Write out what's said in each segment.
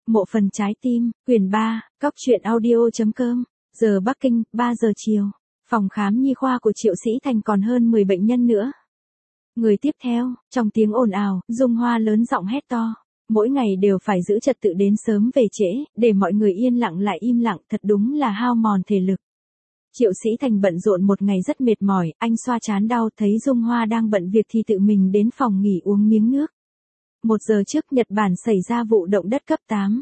Mộ phần trái tim, quyển 3, Cóc truyện audio.com, giờ Bắc Kinh, 3 giờ chiều. Phòng khám nhi khoa của Triệu Sĩ Thành còn hơn 10 bệnh nhân nữa. Người tiếp theo, trong tiếng ồn ào, Dung Hoa lớn giọng hét to. Mỗi ngày đều phải giữ trật tự đến sớm về trễ, để mọi người yên lặng lại im lặng, thật đúng là hao mòn thể lực. Triệu Sĩ Thành bận rộn một ngày rất mệt mỏi, anh xoa trán đau thấy Dung Hoa đang bận việc thì tự mình đến phòng nghỉ uống miếng nước. 1 giờ trước Nhật Bản xảy ra vụ động đất cấp 8.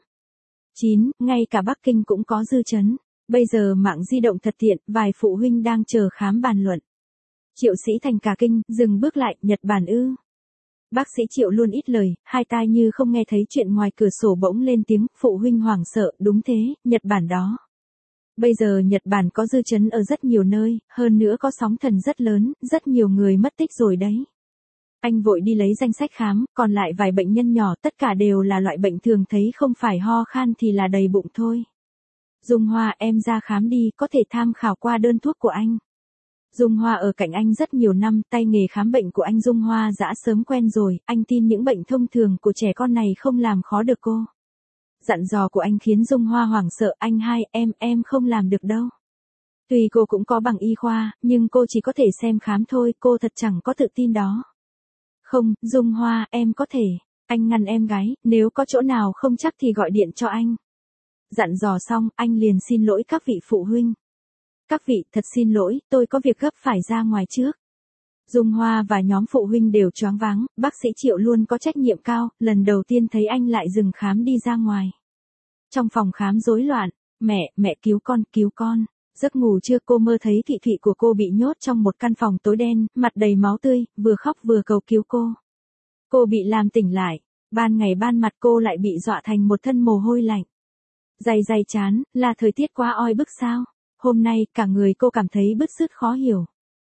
9, ngay cả Bắc Kinh cũng có dư chấn. Bây giờ mạng di động thật tiện, vài phụ huynh đang chờ khám bàn luận. Triệu Sĩ Thành cả kinh, dừng bước lại, Nhật Bản ư. Bác sĩ Triệu luôn ít lời, hai tai như không nghe thấy chuyện ngoài cửa sổ bỗng lên tiếng, phụ huynh hoảng sợ, đúng thế, Nhật Bản đó. Bây giờ Nhật Bản có dư chấn ở rất nhiều nơi, hơn nữa có sóng thần rất lớn, rất nhiều người mất tích rồi đấy. Anh vội đi lấy danh sách khám, còn lại vài bệnh nhân nhỏ, tất cả đều là loại bệnh thường thấy, không phải ho khan thì là đầy bụng thôi. Dung Hoa, em ra khám đi, có thể tham khảo qua đơn thuốc của anh. Dung Hoa ở cạnh anh rất nhiều năm, tay nghề khám bệnh của anh Dung Hoa đã sớm quen rồi, anh tin những bệnh thông thường của trẻ con này không làm khó được cô. Dặn dò của anh khiến Dung Hoa hoảng sợ, anh hai, em không làm được đâu. Tuy cô cũng có bằng y khoa, nhưng cô chỉ có thể xem khám thôi, cô thật chẳng có tự tin đó. Không, Dung Hoa, em có thể. Anh ngăn em gái, nếu có chỗ nào không chắc thì gọi điện cho anh. Dặn dò xong, anh liền xin lỗi các vị phụ huynh. Các vị, thật xin lỗi, tôi có việc gấp phải ra ngoài trước. Dung Hoa và nhóm phụ huynh đều choáng váng, bác sĩ Triệu luôn có trách nhiệm cao, lần đầu tiên thấy anh lại dừng khám đi ra ngoài. Trong phòng khám rối loạn, mẹ cứu con. Giấc ngủ chưa, cô mơ thấy thị thị của cô bị nhốt trong một căn phòng tối đen, mặt đầy máu tươi, vừa khóc vừa cầu cứu cô. Cô bị làm tỉnh lại, ban ngày ban mặt cô lại bị dọa thành một thân mồ hôi lạnh. Dày chán, là thời tiết quá oi bức sao? Hôm nay, cả người cô cảm thấy bứt rứt khó hiểu.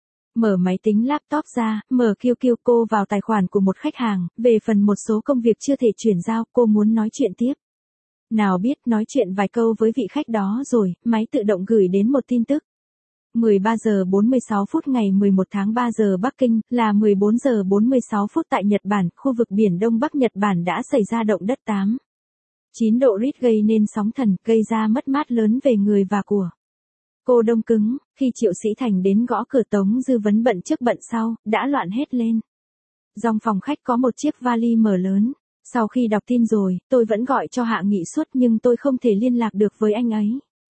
Mở máy tính laptop ra, mở QQ, cô vào tài khoản của một khách hàng, về phần một số công việc chưa thể chuyển giao, cô muốn nói chuyện tiếp. Nào biết nói chuyện vài câu với vị khách đó rồi, máy tự động gửi đến một tin tức. 13 giờ 46 phút ngày 11 tháng 3 giờ Bắc Kinh, là 14 giờ 46 phút tại Nhật Bản, khu vực biển Đông Bắc Nhật Bản đã xảy ra động đất 8,9 độ Richter gây nên sóng thần, gây ra mất mát lớn về người và của. Cô đông cứng, khi Triệu Sĩ Thành đến gõ cửa Tống Dư Vấn bận trước bận sau, đã loạn hết lên. Trong phòng khách có một chiếc vali mở lớn. Sau khi đọc tin rồi, tôi vẫn gọi cho Hạ Nghị suốt nhưng tôi không thể liên lạc được với anh ấy.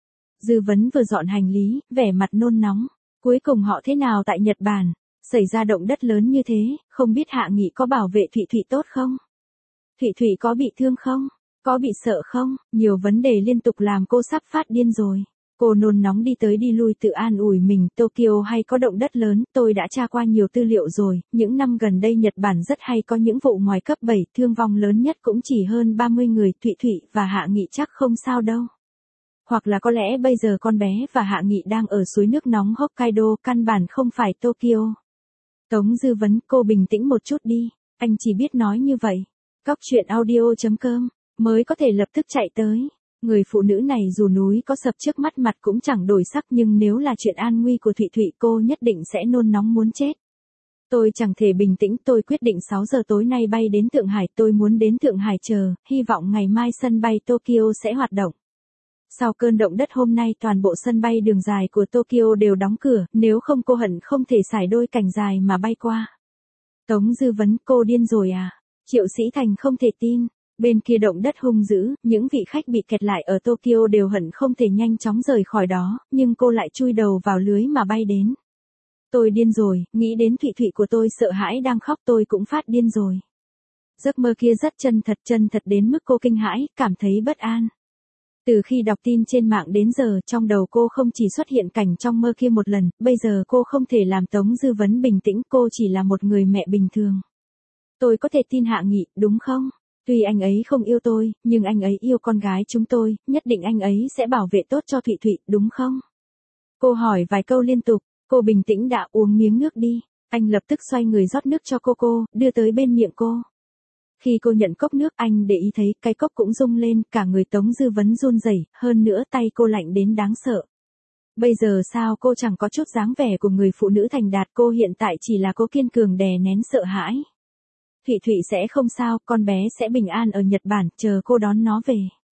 Dư Vấn vừa dọn hành lý, vẻ mặt nôn nóng. Cuối cùng họ thế nào tại Nhật Bản? Xảy ra động đất lớn như thế, không biết Hạ Nghị có bảo vệ Thụy Thụy tốt không? Thụy Thụy có bị thương không? Có bị sợ không? Nhiều vấn đề liên tục làm cô sắp phát điên rồi. Cô nôn nóng đi tới đi lui tự an ủi mình, Tokyo hay có động đất lớn, tôi đã tra qua nhiều tư liệu rồi, những năm gần đây Nhật Bản rất hay có những vụ ngoài cấp 7, thương vong lớn nhất cũng chỉ hơn 30 người, Thụy Thụy và Hạ Nghị chắc không sao đâu. Hoặc là có lẽ bây giờ con bé và Hạ Nghị đang ở suối nước nóng Hokkaido, căn bản không phải Tokyo. Tống Dư Vấn, cô bình tĩnh một chút đi, anh chỉ biết nói như vậy. Cóc truyện audio.com, mới có thể lập tức chạy tới. Người phụ nữ này dù núi có sập trước mắt mặt cũng chẳng đổi sắc, nhưng nếu là chuyện an nguy của Thụy Thụy cô nhất định sẽ nôn nóng muốn chết. Tôi chẳng thể bình tĩnh, tôi quyết định 6 giờ tối nay bay đến Thượng Hải, tôi muốn đến Thượng Hải chờ, hy vọng ngày mai sân bay Tokyo sẽ hoạt động. Sau cơn động đất hôm nay toàn bộ sân bay đường dài của Tokyo đều đóng cửa, nếu không cô hận không thể xải đôi cành dài mà bay qua. Tống Dư Vấn, cô điên rồi à? Triệu Sĩ Thành không thể tin. Bên kia động đất hung dữ, những vị khách bị kẹt lại ở Tokyo đều hận không thể nhanh chóng rời khỏi đó, nhưng cô lại chui đầu vào lưới mà bay đến. Tôi điên rồi, nghĩ đến Thụy Thụy của tôi sợ hãi đang khóc, tôi cũng phát điên rồi. Giấc mơ kia rất chân thật đến mức cô kinh hãi, cảm thấy bất an. Từ khi đọc tin trên mạng đến giờ, trong đầu cô không chỉ xuất hiện cảnh trong mơ kia một lần, bây giờ cô không thể làm Tống Dư Vấn bình tĩnh, cô chỉ là một người mẹ bình thường. Tôi có thể tin Hạ Nghị, đúng không? Tuy anh ấy không yêu tôi, nhưng anh ấy yêu con gái chúng tôi, nhất định anh ấy sẽ bảo vệ tốt cho Thụy Thụy, đúng không? Cô hỏi vài câu liên tục, cô bình tĩnh đã, uống miếng nước đi. Anh lập tức xoay người rót nước cho cô, đưa tới bên miệng cô. Khi cô nhận cốc nước, anh để ý thấy cái cốc cũng rung lên, cả người Tống Dư Vấn run rẩy, hơn nữa tay cô lạnh đến đáng sợ. Bây giờ sao cô chẳng có chút dáng vẻ của người phụ nữ thành đạt, cô hiện tại chỉ là cô kiên cường đè nén sợ hãi. Thụy Thụy sẽ không sao, con bé sẽ bình an ở Nhật Bản, chờ cô đón nó về.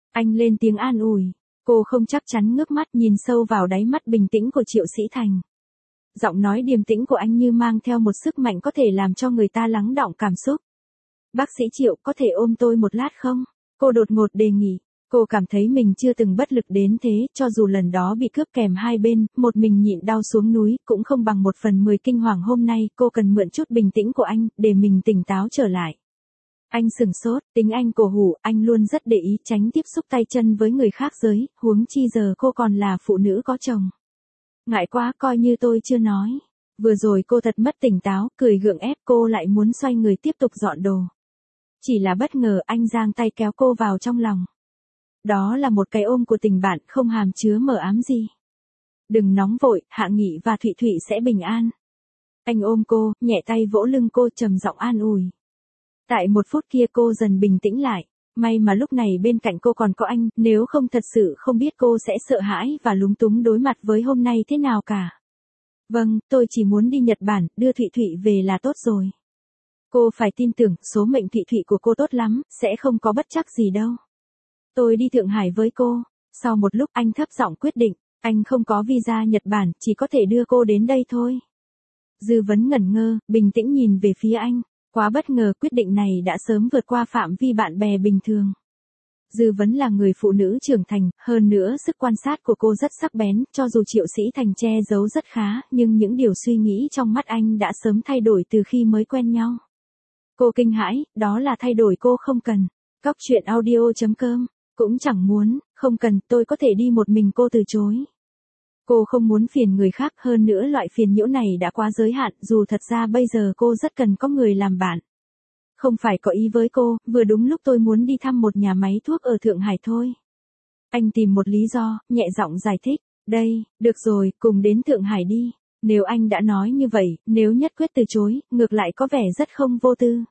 Anh lên tiếng an ủi. Cô không chắc chắn ngước mắt nhìn sâu vào đáy mắt bình tĩnh của Triệu Sĩ Thành. Giọng nói điềm tĩnh của anh như mang theo một sức mạnh có thể làm cho người ta lắng đọng cảm xúc. Bác sĩ Triệu có thể ôm tôi một lát không? Cô đột ngột đề nghị. Cô cảm thấy mình chưa từng bất lực đến thế, cho dù lần đó bị cướp kèm hai bên, một mình nhịn đau xuống núi, cũng không bằng 1/10 kinh hoàng hôm nay, cô cần mượn chút bình tĩnh của anh, để mình tỉnh táo trở lại. Anh sừng sốt, tính anh cổ hủ, anh luôn rất để ý tránh tiếp xúc tay chân với người khác giới, huống chi giờ cô còn là phụ nữ có chồng. Ngại quá, coi như tôi chưa nói. Vừa rồi cô thật mất tỉnh táo, cười gượng ép, cô lại muốn xoay người tiếp tục dọn đồ. Chỉ là bất ngờ anh giang tay kéo cô vào trong lòng. Đó là một cái ôm của tình bạn không hàm chứa mờ ám gì. Đừng nóng vội, Hạ Nghị và Thụy Thụy sẽ bình an. Anh ôm cô, nhẹ tay vỗ lưng cô trầm giọng an ủi. Tại 1 phút kia cô dần bình tĩnh lại. May mà lúc này bên cạnh cô còn có anh, nếu không thật sự không biết cô sẽ sợ hãi và lúng túng đối mặt với hôm nay thế nào cả. Vâng, tôi chỉ muốn đi Nhật Bản, đưa Thụy Thụy về là tốt rồi. Cô phải tin tưởng, số mệnh Thụy Thụy của cô tốt lắm, sẽ không có bất trắc gì đâu. Tôi đi Thượng Hải với cô. Sau một lúc anh thấp giọng quyết định, anh không có visa Nhật Bản, chỉ có thể đưa cô đến đây thôi. Dư Vấn ngẩn ngơ, bình tĩnh nhìn về phía anh. Quá bất ngờ, quyết định này đã sớm vượt qua phạm vi bạn bè bình thường. Dư Vấn là người phụ nữ trưởng thành, hơn nữa sức quan sát của cô rất sắc bén, cho dù Triệu Sĩ Thành che giấu rất khá, nhưng những điều suy nghĩ trong mắt anh đã sớm thay đổi từ khi mới quen nhau. Cô kinh hãi, đó là thay đổi cô không cần. Cóc truyện audio.com, cũng chẳng muốn, không cần, tôi có thể đi một mình, cô từ chối. Cô không muốn phiền người khác, hơn nữa loại phiền nhiễu này đã quá giới hạn, dù thật ra bây giờ cô rất cần có người làm bạn. Không phải có ý với cô, vừa đúng lúc tôi muốn đi thăm một nhà máy thuốc ở Thượng Hải thôi. Anh tìm một lý do, nhẹ giọng giải thích. Đây, được rồi, cùng đến Thượng Hải đi. Nếu anh đã nói như vậy, nếu nhất quyết từ chối, ngược lại có vẻ rất không vô tư.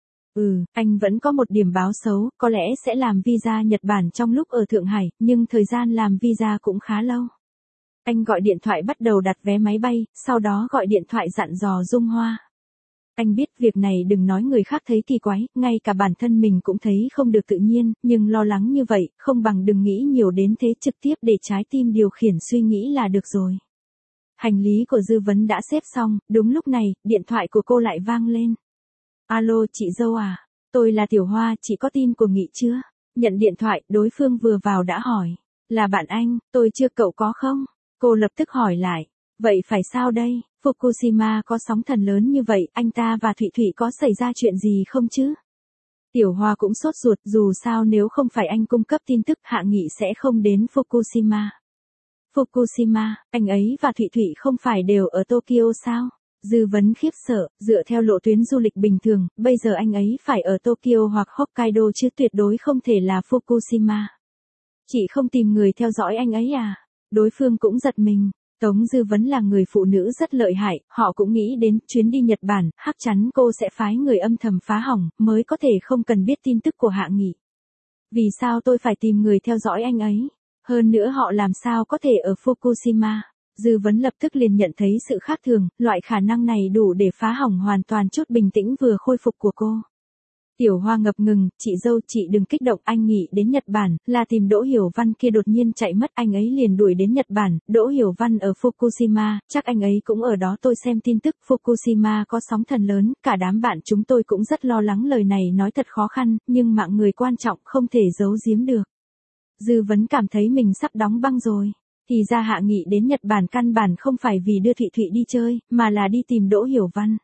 Anh vẫn có một điểm báo xấu, có lẽ sẽ làm visa Nhật Bản trong lúc ở Thượng Hải, nhưng thời gian làm visa cũng khá lâu. Anh gọi điện thoại bắt đầu đặt vé máy bay, sau đó gọi điện thoại dặn dò Dung Hoa. Anh biết việc này đừng nói người khác thấy kỳ quái, ngay cả bản thân mình cũng thấy không được tự nhiên, nhưng lo lắng như vậy, không bằng đừng nghĩ nhiều đến thế, trực tiếp để trái tim điều khiển suy nghĩ là được rồi. Hành lý của Dư Vấn đã xếp xong, đúng lúc này, điện thoại của cô lại vang lên. Alo, chị dâu à? Tôi là Tiểu Hoa, chị có tin của Nghị chưa? Nhận điện thoại, đối phương vừa vào đã hỏi. Là bạn anh, tôi chưa, cậu có không? Cô lập tức hỏi lại. Vậy phải sao đây? Fukushima có sóng thần lớn như vậy, anh ta và Thụy Thụy có xảy ra chuyện gì không chứ? Tiểu Hoa cũng sốt ruột, dù sao nếu không phải anh cung cấp tin tức, Hạ Nghị sẽ không đến Fukushima. Fukushima, anh ấy và Thụy Thụy không phải đều ở Tokyo sao? Dư Vấn khiếp sợ, dựa theo lộ tuyến du lịch bình thường, bây giờ anh ấy phải ở Tokyo hoặc Hokkaido chứ tuyệt đối không thể là Fukushima. Chị không tìm người theo dõi anh ấy à? Đối phương cũng giật mình. Tống Dư Vấn là người phụ nữ rất lợi hại, họ cũng nghĩ đến chuyến đi Nhật Bản, chắc chắn cô sẽ phái người âm thầm phá hỏng, mới có thể không cần biết tin tức của Hạ Nghị. Vì sao tôi phải tìm người theo dõi anh ấy? Hơn nữa họ làm sao có thể ở Fukushima? Dư Vấn lập tức liền nhận thấy sự khác thường, loại khả năng này đủ để phá hỏng hoàn toàn chút bình tĩnh vừa khôi phục của cô. Tiểu Hoa ngập ngừng, chị dâu chị đừng kích động, anh Nghị đến Nhật Bản, là tìm Đỗ Hiểu Văn kia đột nhiên chạy mất, anh ấy liền đuổi đến Nhật Bản, Đỗ Hiểu Văn ở Fukushima, chắc anh ấy cũng ở đó, tôi xem tin tức Fukushima có sóng thần lớn, cả đám bạn chúng tôi cũng rất lo lắng, lời này nói thật khó khăn, nhưng mạng người quan trọng không thể giấu giếm được. Dư Vấn cảm thấy mình sắp đóng băng rồi. Thì ra Hạ Nghị đến Nhật Bản căn bản không phải vì đưa Thụy Thụy đi chơi, mà là đi tìm Đỗ Hiểu Văn.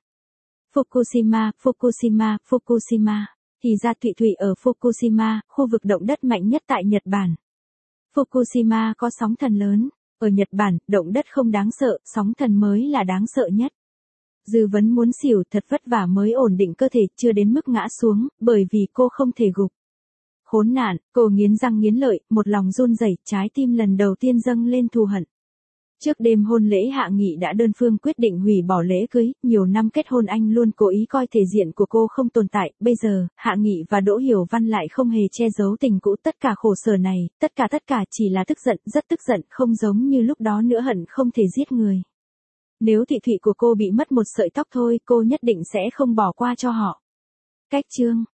Fukushima. Thì ra Thụy Thụy ở Fukushima, khu vực động đất mạnh nhất tại Nhật Bản. Fukushima có sóng thần lớn. Ở Nhật Bản, động đất không đáng sợ, sóng thần mới là đáng sợ nhất. Dư Vấn muốn xỉu, thật vất vả mới ổn định cơ thể, chưa đến mức ngã xuống, bởi vì cô không thể gục. Khốn nạn, cô nghiến răng nghiến lợi, một lòng run rẩy, trái tim lần đầu tiên dâng lên thù hận. Trước đêm hôn lễ Hạ Nghị đã đơn phương quyết định hủy bỏ lễ cưới, nhiều năm kết hôn anh luôn cố ý coi thể diện của cô không tồn tại, bây giờ, Hạ Nghị và Đỗ Hiểu Văn lại không hề che giấu tình cũ, tất cả khổ sở này, tất cả chỉ là tức giận, rất tức giận, không giống như lúc đó nữa, hận không thể giết người. Nếu Thụy Thụy của cô bị mất một sợi tóc thôi, cô nhất định sẽ không bỏ qua cho họ. Cách chương